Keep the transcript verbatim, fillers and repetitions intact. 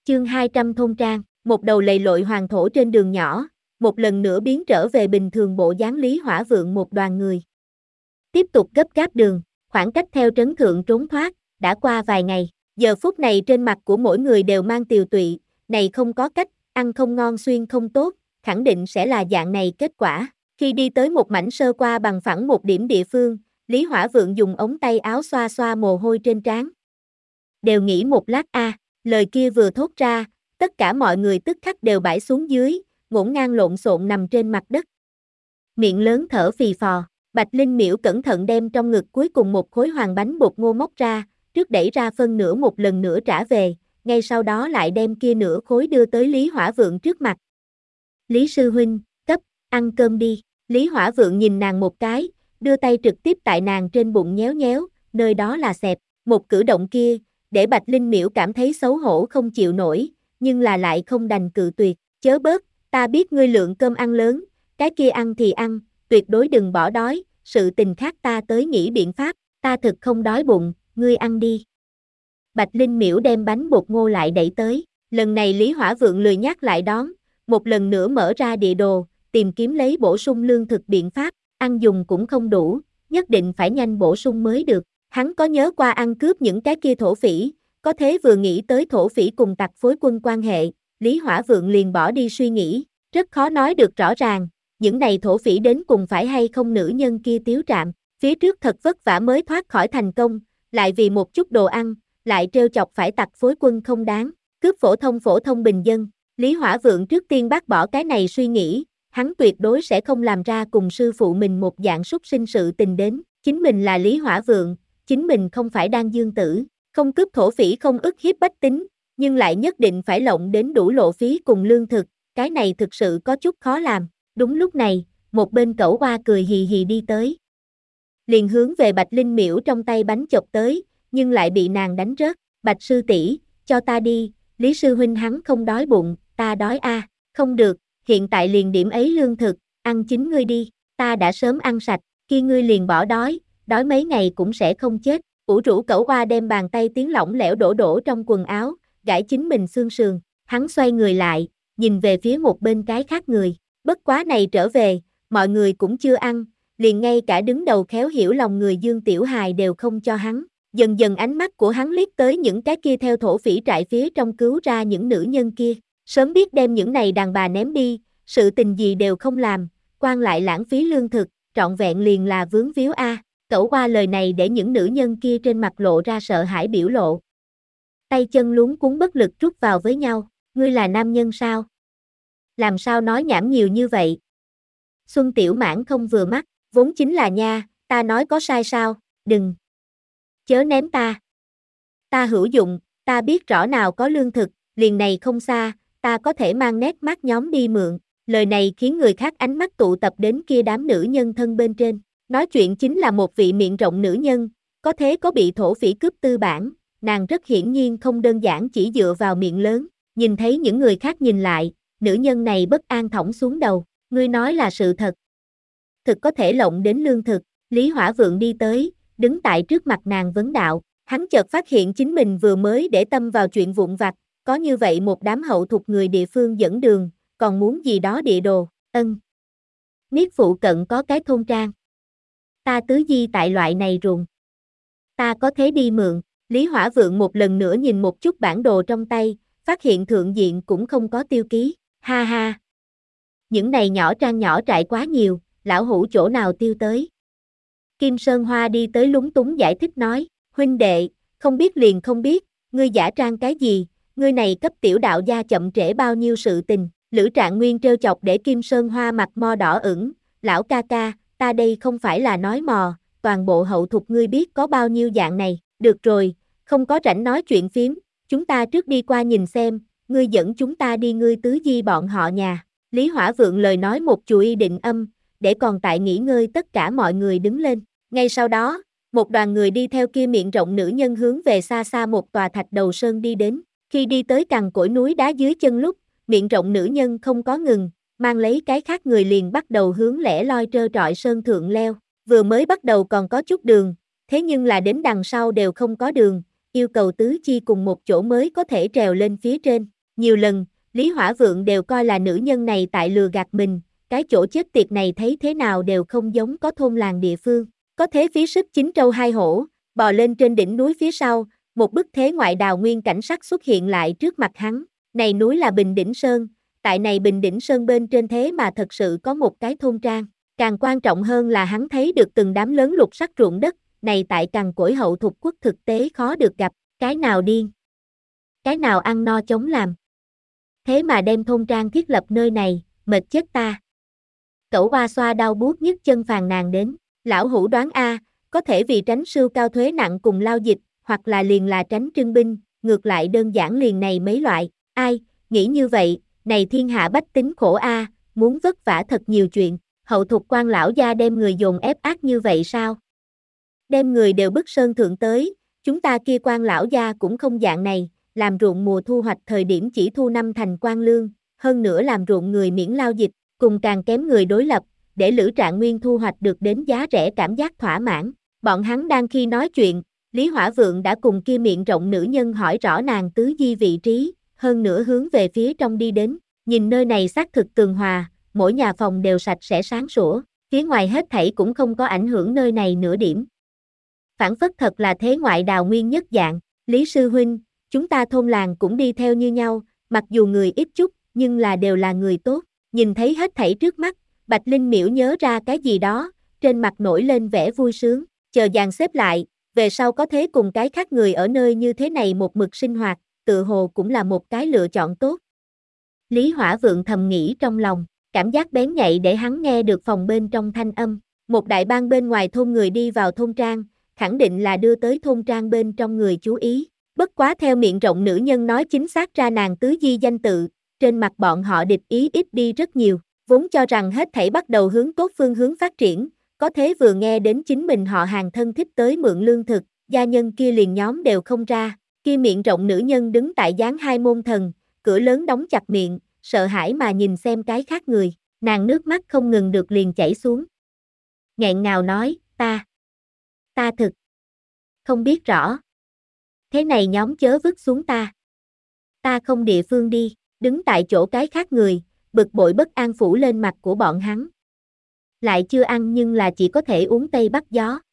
Chương hai trăm thôn trang, một đầu lầy lội hoàng thổ trên đường nhỏ, một lần nữa biến trở về bình thường bộ dáng Lý Hỏa Vượng một đoàn người. Tiếp tục gấp gáp đường, khoảng cách theo trấn thượng trốn thoát, đã qua vài ngày, giờ phút này trên mặt của mỗi người đều mang tiều tụy, này không có cách, ăn không ngon xuyên không tốt, khẳng định sẽ là dạng này kết quả. Khi đi tới một mảnh sơ qua bằng phẳng một điểm địa phương, Lý Hỏa Vượng dùng ống tay áo xoa xoa mồ hôi trên trán. Đều nghĩ một lát a, à, lời kia vừa thốt ra, tất cả mọi người tức khắc đều bãi xuống dưới, ngổn ngang lộn xộn nằm trên mặt đất. Miệng lớn thở phì phò, Bạch Linh Miễu cẩn thận đem trong ngực cuối cùng một khối hoàng bánh bột ngô móc ra, trước đẩy ra phân nửa một lần nữa trả về, ngay sau đó lại đem kia nửa khối đưa tới Lý Hỏa Vượng trước mặt. Lý sư huynh, cấp, ăn cơm đi. Lý Hỏa Vượng nhìn nàng một cái, đưa tay trực tiếp tại nàng trên bụng nhéo nhéo, nơi đó là xẹp, một cử động kia, để Bạch Linh Miễu cảm thấy xấu hổ không chịu nổi, nhưng là lại không đành cự tuyệt, chớ bớt, ta biết ngươi lượng cơm ăn lớn, cái kia ăn thì ăn, tuyệt đối đừng bỏ đói, sự tình khác ta tới nghĩ biện pháp, ta thực không đói bụng, ngươi ăn đi. Bạch Linh Miễu đem bánh bột ngô lại đẩy tới, lần này Lý Hỏa Vượng lười nhắc lại đón, một lần nữa mở ra địa đồ, tìm kiếm lấy bổ sung lương thực biện pháp, ăn dùng cũng không đủ, nhất định phải nhanh bổ sung mới được. Hắn có nhớ qua ăn cướp những cái kia thổ phỉ, có thế vừa nghĩ tới thổ phỉ cùng tặc phối quân quan hệ, Lý Hỏa Vượng liền bỏ đi suy nghĩ, rất khó nói được rõ ràng, những này thổ phỉ đến cùng phải hay không nữ nhân kia tiếu trạm, phía trước thật vất vả mới thoát khỏi thành công, lại vì một chút đồ ăn, lại trêu chọc phải tặc phối quân không đáng, cướp phổ thông phổ thông bình dân, Lý Hỏa Vượng trước tiên bác bỏ cái này suy nghĩ, hắn tuyệt đối sẽ không làm ra cùng sư phụ mình một dạng súc sinh sự tình đến, chính mình là Lý Hỏa Vượng. Chính mình không phải đang dương tử, không cướp thổ phỉ không ức hiếp bách tính, nhưng lại nhất định phải lộng đến đủ lộ phí cùng lương thực, cái này thực sự có chút khó làm. Đúng lúc này, một bên cẩu hoa cười hì hì đi tới. Liền hướng về Bạch Linh Miễu trong tay bánh chọc tới, nhưng lại bị nàng đánh rớt. Bạch sư tỷ, cho ta đi, Lý sư huynh hắn không đói bụng, ta đói a, à. Không được, hiện tại liền điểm ấy lương thực, ăn chính ngươi đi, ta đã sớm ăn sạch, khi ngươi liền bỏ đói. Đói mấy ngày cũng sẽ không chết, ủ rũ cẩu hoa đem bàn tay tiếng lỏng lẻo đổ đổ trong quần áo, gãi chính mình xương sườn, hắn xoay người lại, nhìn về phía một bên cái khác người, bất quá này trở về, mọi người cũng chưa ăn, liền ngay cả đứng đầu khéo hiểu lòng người Dương Tiểu Hài đều không cho hắn, dần dần ánh mắt của hắn liếc tới những cái kia theo thổ phỉ trại phía trong cứu ra những nữ nhân kia, sớm biết đem những này đàn bà ném đi, sự tình gì đều không làm, quan lại lãng phí lương thực, trọn vẹn liền là vướng víu a. Cẩu qua lời này để những nữ nhân kia trên mặt lộ ra sợ hãi biểu lộ. Tay chân luống cuống bất lực rút vào với nhau, ngươi là nam nhân sao? Làm sao nói nhảm nhiều như vậy? Xuân Tiểu Mãn không vừa mắt, vốn chính là nha, ta nói có sai sao, đừng. Chớ ném ta. Ta hữu dụng, ta biết rõ nào có lương thực, liền này không xa, ta có thể mang nét mắt nhóm đi mượn. Lời này khiến người khác ánh mắt tụ tập đến kia đám nữ nhân thân bên trên. Nói chuyện chính là một vị miệng rộng nữ nhân, có thế có bị thổ phỉ cướp tư bản, nàng rất hiển nhiên không đơn giản chỉ dựa vào miệng lớn, nhìn thấy những người khác nhìn lại, nữ nhân này bất an thõng xuống đầu, ngươi nói là sự thật. Thực có thể lộng đến lương thực, Lý Hỏa Vượng đi tới, đứng tại trước mặt nàng vấn đạo, hắn chợt phát hiện chính mình vừa mới để tâm vào chuyện vụn vặt, có như vậy một đám hậu thục người địa phương dẫn đường, còn muốn gì đó địa đồ, ân. Niết phụ cận có cái thôn trang. Ta tứ di tại loại này ruộng. Ta có thế đi mượn, Lý Hỏa Vượng một lần nữa nhìn một chút bản đồ trong tay, phát hiện thượng diện cũng không có tiêu ký, ha ha. Những này nhỏ trang nhỏ trại quá nhiều, lão hủ chỗ nào tiêu tới. Kim Sơn Hoa đi tới lúng túng giải thích nói, huynh đệ, không biết liền không biết, ngươi giả trang cái gì, ngươi này cấp tiểu đạo gia chậm trễ bao nhiêu sự tình, Lữ Trạng Nguyên trêu chọc để Kim Sơn Hoa mặt mo đỏ ửng, lão ca ca, ta đây không phải là nói mò, toàn bộ hậu thục ngươi biết có bao nhiêu dạng này, được rồi, không có rảnh nói chuyện phiếm, chúng ta trước đi qua nhìn xem, ngươi dẫn chúng ta đi ngươi tứ di bọn họ nhà, Lý Hỏa Vượng lời nói một chùi y định âm, để còn tại nghỉ ngơi tất cả mọi người đứng lên, ngay sau đó, một đoàn người đi theo kia miệng rộng nữ nhân hướng về xa xa một tòa thạch đầu sơn đi đến, khi đi tới cằn cỗi núi đá dưới chân lúc, miệng rộng nữ nhân không có ngừng, mang lấy cái khác người liền bắt đầu hướng lẻ loi trơ trọi sơn thượng leo, vừa mới bắt đầu còn có chút đường, thế nhưng là đến đằng sau đều không có đường, yêu cầu tứ chi cùng một chỗ mới có thể trèo lên phía trên, Nhiều lần, Lý Hỏa Vượng đều coi là nữ nhân này tại lừa gạt mình, cái chỗ chết tiệt này thấy thế nào đều không giống có thôn làng địa phương. Có thế phí sức chín trâu hai hổ, bò lên trên đỉnh núi phía sau, một bức thế ngoại đào nguyên cảnh sắc xuất hiện lại trước mặt hắn. Này núi là Bình Đỉnh Sơn, tại này Bình Đỉnh Sơn bên trên thế mà thật sự có một cái thôn trang. Càng quan trọng hơn là hắn thấy được từng đám lớn lục sắc ruộng đất, này tại Cằn Cỗi Hậu Thục Quốc thực tế khó được gặp, cái nào điên, cái nào ăn no chống làm. Thế mà đem thôn trang thiết lập nơi này, mệt chết ta. Cẩu Hoa xoa đau buốt nhức chân phàn nàn đến, lão hủ đoán a, có thể vì tránh sưu cao thuế nặng cùng lao dịch, hoặc là liền là tránh trưng binh, ngược lại đơn giản liền này mấy loại, ai, nghĩ như vậy, này thiên hạ bách tính khổ a, muốn vất vả thật nhiều chuyện, Hậu Thục quan lão gia đem người dồn ép ác như vậy sao? Đem người đều bức sơn thượng tới, chúng ta kia quan lão gia cũng không dạng này, làm ruộng mùa thu hoạch thời điểm chỉ thu năm thành quan lương, hơn nữa làm ruộng người miễn lao dịch, cùng càng kém người đối lập, để Lữ Trạng Nguyên thu hoạch được đến giá rẻ cảm giác thỏa mãn. Bọn hắn đang khi nói chuyện, Lý Hỏa Vượng đã cùng kia miệng rộng nữ nhân hỏi rõ nàng tứ di vị trí, hơn nữa hướng về phía trong đi đến, nhìn nơi này xác thực tường hòa, mỗi nhà phòng đều sạch sẽ sáng sủa, phía ngoài hết thảy cũng không có ảnh hưởng nơi này nửa điểm. Phản phất thật là thế ngoại đào nguyên nhất dạng, Lý Sư Huynh, chúng ta thôn làng cũng đi theo như nhau, mặc dù người ít chút, nhưng là đều là người tốt, nhìn thấy hết thảy trước mắt, Bạch Linh miểu nhớ ra cái gì đó, trên mặt nổi lên vẻ vui sướng, chờ dàn xếp lại, về sau có thế cùng cái khác người ở nơi như thế này một mực sinh hoạt, tự hồ cũng là một cái lựa chọn tốt. Lý Hỏa Vượng thầm nghĩ trong lòng, cảm giác bén nhạy để hắn nghe được phòng bên trong thanh âm, một đại bang bên ngoài thôn người đi vào thôn trang, khẳng định là đưa tới thôn trang bên trong người chú ý, bất quá theo miệng rộng nữ nhân nói chính xác ra nàng tứ di danh tự, trên mặt bọn họ địch ý ít đi rất nhiều, vốn cho rằng hết thảy bắt đầu hướng tốt phương hướng phát triển, có thế vừa nghe đến chính mình họ hàng thân thích tới mượn lương thực, gia nhân kia liền nhóm đều không ra, kia miệng rộng nữ nhân đứng tại dáng hai môn thần, cửa lớn đóng chặt miệng, sợ hãi mà nhìn xem cái khác người, nàng nước mắt không ngừng được liền chảy xuống. Nghẹn ngào nói, ta, ta thực, không biết rõ. Thế này nhóm chớ vứt xuống ta. Ta không địa phương đi, đứng tại chỗ cái khác người, bực bội bất an phủ lên mặt của bọn hắn. Lại chưa ăn nhưng là chỉ có thể uống tây bắc gió,